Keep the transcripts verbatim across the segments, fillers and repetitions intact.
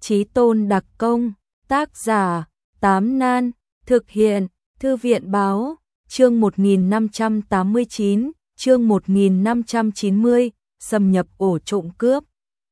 Chí tôn đặc công, tác giả, Tám Nan, thực hiện, Thư viện báo, chương một nghìn năm trăm tám mươi chín, chương một nghìn năm trăm chín mươi, xâm nhập ổ trộm cướp.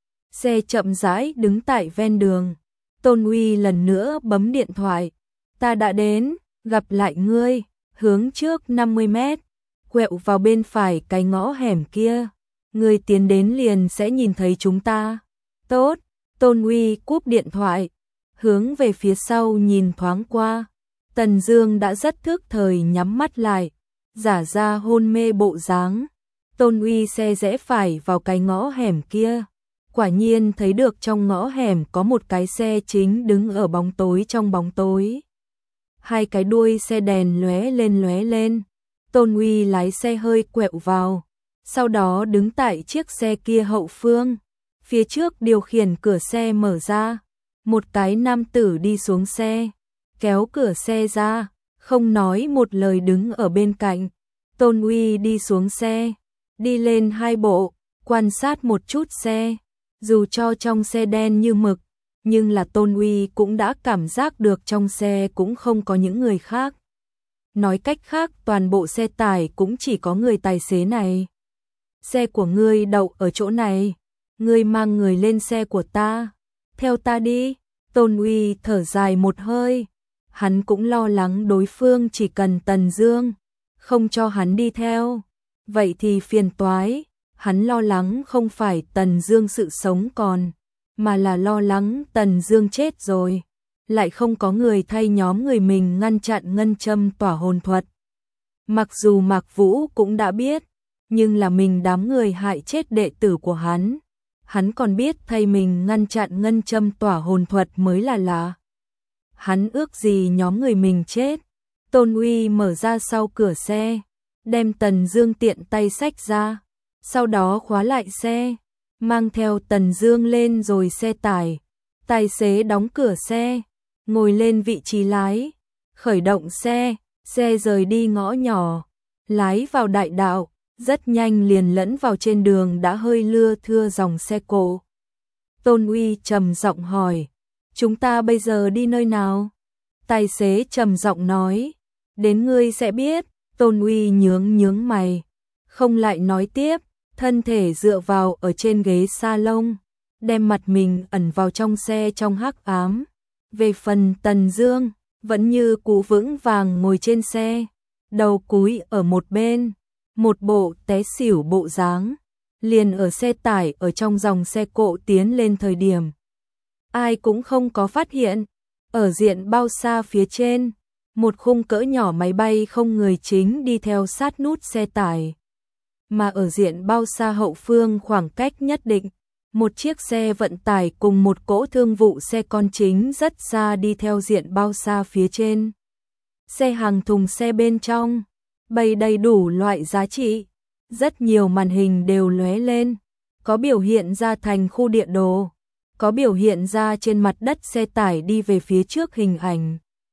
Xe chậm rãi đứng tại ven đường, Tôn Uy lần nữa bấm điện thoại, ta đã đến, gặp lại ngươi, hướng trước năm mươi mét, quẹo vào bên phải cái ngõ hẻm kia, ngươi tiến đến liền sẽ nhìn thấy chúng ta. Tốt, Tôn Uy cúp điện thoại, hướng về phía sau nhìn thoáng qua, Tần Dương đã rất thức thời nhắm mắt lại, giả ra hôn mê bộ dáng. Tôn Uy xe rẽ phải vào cái ngõ hẻm kia, quả nhiên thấy được trong ngõ hẻm có một cái xe chính đứng ở bóng tối trong bóng tối. Hai cái đuôi xe đèn lóe lên lóe lên, Tôn Uy lái xe hơi quẹo vào, sau đó đứng tại chiếc xe kia hậu phương, phía trước điều khiển cửa xe mở ra, một cái nam tử đi xuống xe, kéo cửa xe ra, không nói một lời đứng ở bên cạnh. Tôn Uy đi xuống xe, đi lên hai bộ, quan sát một chút xe, dù cho trong xe đen như mực, nhưng là Tôn Uy cũng đã cảm giác được trong xe cũng không có những người khác. Nói cách khác, toàn bộ xe tải cũng chỉ có người tài xế này. Xe của ngươi đậu ở chỗ này, ngươi mang người lên xe của ta, theo ta đi. Tôn Uy thở dài một hơi, hắn cũng lo lắng đối phương chỉ cần Tần Dương, không cho hắn đi theo, vậy thì phiền toái. Hắn lo lắng không phải Tần Dương sự sống còn, mà là lo lắng Tần Dương chết rồi, lại không có người thay nhóm người mình ngăn chặn ngân châm tỏa hồn thuật. Mặc dù Mạc Vũ cũng đã biết, nhưng là mình đám người hại chết đệ tử của hắn, hắn còn biết thay mình ngăn chặn ngân châm tỏa hồn thuật mới là lạ. Hắn ước gì nhóm người mình chết. Tôn Uy mở ra sau cửa xe, đem Tần Dương tiện tay xách ra, sau đó khóa lại xe, mang theo Tần Dương lên rồi xe tải. Tài xế đóng cửa xe, ngồi lên vị trí lái, khởi động xe, xe rời đi ngõ nhỏ, lái vào đại đạo, rất nhanh liền lẫn vào trên đường đã hơi lưa thưa dòng xe cộ. Tôn Uy trầm giọng hỏi, chúng ta bây giờ đi nơi nào? Tài xế trầm giọng nói, đến ngươi sẽ biết. Tôn Uy nhướng nhướng mày, không lại nói tiếp, thân thể dựa vào ở trên ghế salon, đem mặt mình ẩn vào trong xe trong hắc ám. Về phần Tần Dương, vẫn như cũ vững vàng ngồi trên xe, đầu cúi ở một bên, một bộ té xỉu bộ dáng. Liền ở xe tải ở trong dòng xe cộ tiến lên thời điểm, ai cũng không có phát hiện, ở diện bao xa phía trên, một khung cỡ nhỏ máy bay không người chính đi theo sát nút xe tải. Mà ở diện bao xa hậu phương khoảng cách nhất định, một chiếc xe vận tải cùng một cỗ thương vụ xe con chính rất xa đi theo diện bao xa phía trên. Xe hàng thùng xe bên trong, bày đầy đủ loại giá trị, rất nhiều màn hình đều lóe lên, có biểu hiện ra thành khu địa đồ, có biểu hiện ra trên mặt đất xe tải đi về phía trước hình ảnh.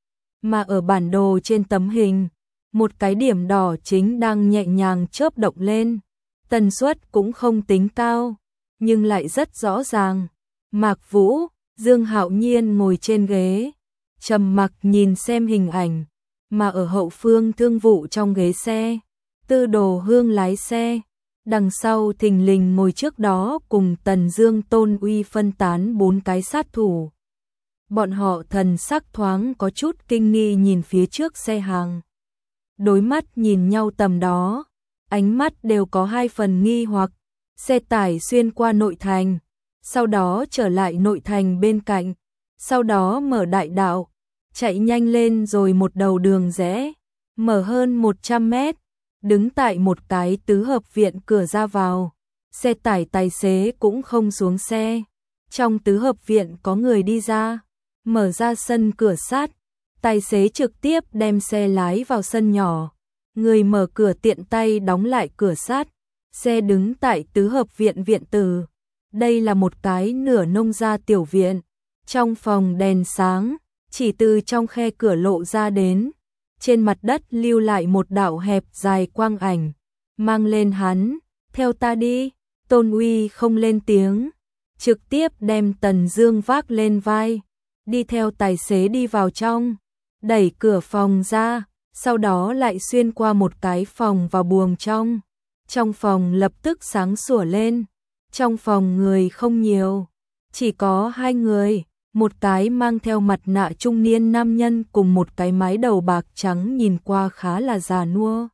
Mà ở bản đồ trên tấm hình, một cái điểm đỏ chính đang nhẹ nhàng chớp động lên, tần suất cũng không tính cao, nhưng lại rất rõ ràng. Mạc Vũ, Dương Hạo Nhiên ngồi trên ghế, trầm mặc nhìn xem hình ảnh, mà ở hậu phương thương vụ trong ghế xe, Tư Đồ Hương lái xe, đằng sau thình lình ngồi trước đó cùng Tần Dương Tôn Uy phân tán bốn cái sát thủ. Bọn họ thần sắc thoáng có chút kinh nghi nhìn phía trước xe hàng. Đối mắt nhìn nhau tầm đó, ánh mắt đều có hai phần nghi hoặc. Xe tải xuyên qua nội thành, sau đó trở lại nội thành bên cạnh, sau đó mở đại đạo, chạy nhanh lên rồi một đầu đường rẽ, mở hơn một trăm mét, đứng tại một cái tứ hợp viện cửa ra vào. Xe tải tài xế cũng không xuống xe. Trong tứ hợp viện có người đi ra, mở ra sân cửa sắt, tài xế trực tiếp đem xe lái vào sân nhỏ. Người mở cửa tiện tay đóng lại cửa sắt, xe đứng tại tứ hợp viện viện tử. Đây là một cái nửa nông gia tiểu viện, trong phòng đèn sáng, chỉ từ trong khe cửa lộ ra đến, trên mặt đất lưu lại một đạo hẹp dài quang ảnh, mang lên hắn, theo ta đi. Tôn Uy không lên tiếng, trực tiếp đem Tần Dương vác lên vai, đi theo tài xế đi vào trong, đẩy cửa phòng ra, sau đó lại xuyên qua một cái phòng vào buồng trong. Trong phòng lập tức sáng sủa lên. Trong phòng người không nhiều, chỉ có hai người, một cái mang theo mặt nạ trung niên nam nhân cùng một cái mái đầu bạc trắng nhìn qua khá là già nua.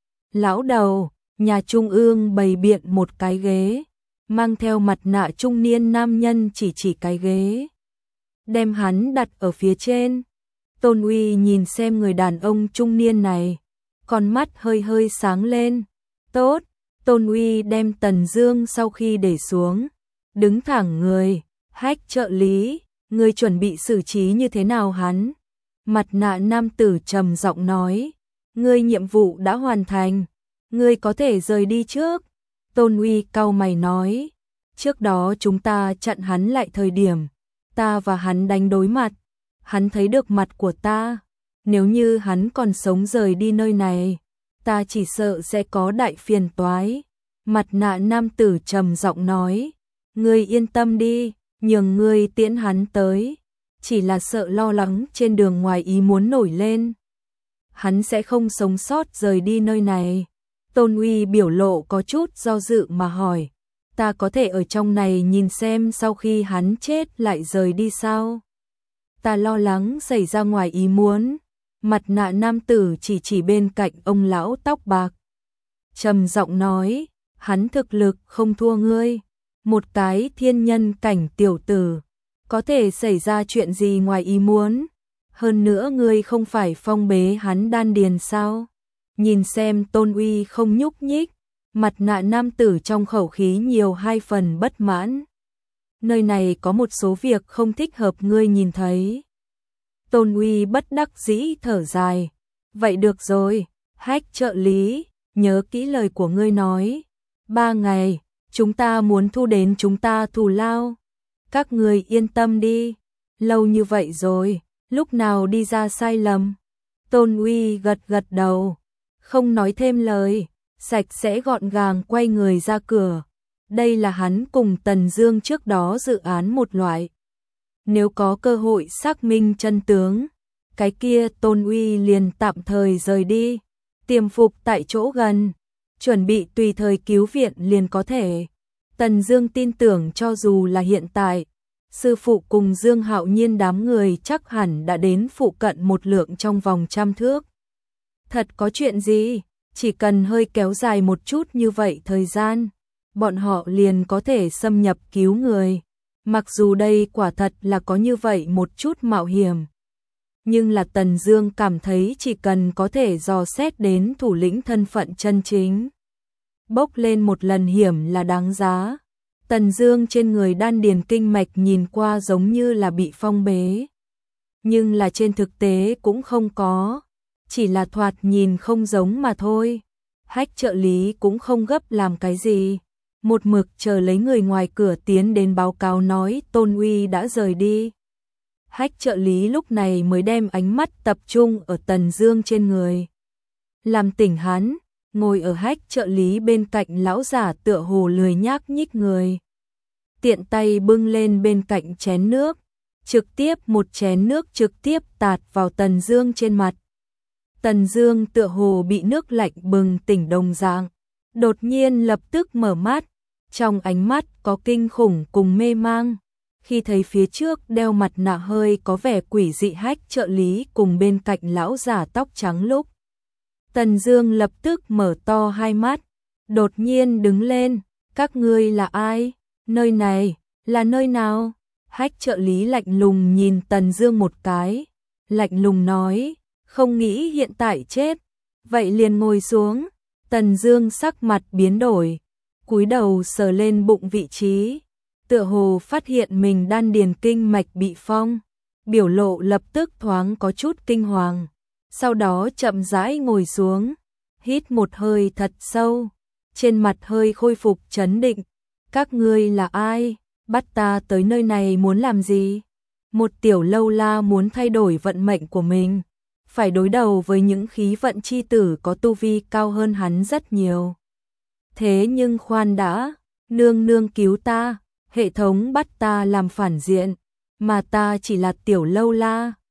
Lão đầu, nhà trung ương bày biện một cái ghế, mang theo mặt nạ trung niên nam nhân chỉ chỉ cái ghế, đem hắn đặt ở phía trên. Tôn Uy nhìn xem người đàn ông trung niên này, con mắt hơi hơi sáng lên. Tốt. Tôn Uy đem Tần Dương sau khi để xuống, đứng thẳng người. Hách trợ lý, ngươi chuẩn bị xử trí như thế nào hắn? Mặt nạ nam tử trầm giọng nói, ngươi nhiệm vụ đã hoàn thành, ngươi có thể rời đi trước. Tôn Uy cau mày nói, trước đó chúng ta chặn hắn lại thời điểm, ta và hắn đánh đối mặt, hắn thấy được mặt của ta, nếu như hắn còn sống rời đi nơi này, ta chỉ sợ sẽ có đại phiền toái. Mặt nạ nam tử trầm giọng nói, ngươi yên tâm đi, nhường ngươi tiễn hắn tới, chỉ là sợ lo lắng trên đường ngoài ý muốn nổi lên. Hắn sẽ không sống sót rời đi nơi này. Tôn Uy biểu lộ có chút do dự mà hỏi, ta có thể ở trong này nhìn xem sau khi hắn chết lại rời đi sao? Ta lo lắng xảy ra ngoài ý muốn. Mặt nạ nam tử chỉ chỉ bên cạnh ông lão tóc bạc, trầm giọng nói, hắn thực lực không thua ngươi, một cái thiên nhân cảnh tiểu tử, có thể xảy ra chuyện gì ngoài ý muốn? Hơn nữa ngươi không phải phong bế hắn đan điền sao? Nhìn xem Tôn Uy không nhúc nhích, mặt nạ nam tử trong khẩu khí nhiều hai phần bất mãn. Nơi này có một số việc không thích hợp ngươi nhìn thấy. Tôn Uy bất đắc dĩ thở dài, vậy được rồi, Hách trợ lý, nhớ kỹ lời của ngươi nói. Ba ngày, chúng ta muốn thu đến chúng ta thù lao. Các người yên tâm đi, lâu như vậy rồi, lúc nào đi ra sai lầm. Tôn Uy gật gật đầu, không nói thêm lời, sạch sẽ gọn gàng quay người ra cửa. Đây là hắn cùng Tần Dương trước đó dự án một loại. Nếu có cơ hội xác minh chân tướng, cái kia Tôn Uy liền tạm thời rời đi, tiềm phục tại chỗ gần, chuẩn bị tùy thời cứu viện liền có thể. Tần Dương tin tưởng cho dù là hiện tại, sư phụ cùng Dương Hạo Nhiên đám người chắc hẳn đã đến phụ cận một lượng trong vòng trăm thước. Thật có chuyện gì, chỉ cần hơi kéo dài một chút như vậy thời gian, bọn họ liền có thể xâm nhập cứu người. Mặc dù đây quả thật là có như vậy một chút mạo hiểm, nhưng là Tần Dương cảm thấy chỉ cần có thể dò xét đến thủ lĩnh thân phận chân chính, bốc lên một lần hiểm là đáng giá. Tần Dương trên người đan điền kinh mạch nhìn qua giống như là bị phong bế, nhưng là trên thực tế cũng không có, chỉ là thoạt nhìn không giống mà thôi. Hách trợ lý cũng không gấp làm cái gì, một mực chờ lấy người ngoài cửa tiến đến báo cáo nói Tôn Uy đã rời đi. Hách trợ lý lúc này mới đem ánh mắt tập trung ở Tần Dương trên người, làm tỉnh hắn. Ngồi ở Hách trợ lý bên cạnh lão giả tựa hồ lười nhác nhích người, tiện tay bưng lên bên cạnh chén nước, trực tiếp một chén nước trực tiếp tạt vào Tần Dương trên mặt. Tần Dương tựa hồ bị nước lạnh bừng tỉnh đồng dạng, đột nhiên lập tức mở mắt, trong ánh mắt có kinh khủng cùng mê mang. Khi thấy phía trước đeo mặt nạ hơi có vẻ quỷ dị Hách trợ lý cùng bên cạnh lão giả tóc trắng lúc, Tần Dương lập tức mở to hai mắt, đột nhiên đứng lên, các ngươi là ai? Nơi này, là nơi nào? Hách trợ lý lạnh lùng nhìn Tần Dương một cái, lạnh lùng nói, không nghĩ hiện tại chết, vậy liền ngồi xuống. Tần Dương sắc mặt biến đổi, cúi đầu sờ lên bụng vị trí, tựa hồ phát hiện mình đan điền kinh mạch bị phong, biểu lộ lập tức thoáng có chút kinh hoàng. Sau đó chậm rãi ngồi xuống, hít một hơi thật sâu, trên mặt hơi khôi phục trấn định. Các ngươi là ai? Bắt ta tới nơi này muốn làm gì? Một tiểu lâu la muốn thay đổi vận mệnh của mình, phải đối đầu với những khí vận chi tử có tu vi cao hơn hắn rất nhiều. Thế nhưng khoan đã, nương nương cứu ta. Hệ thống bắt ta làm phản diện, mà ta chỉ là tiểu lâu la.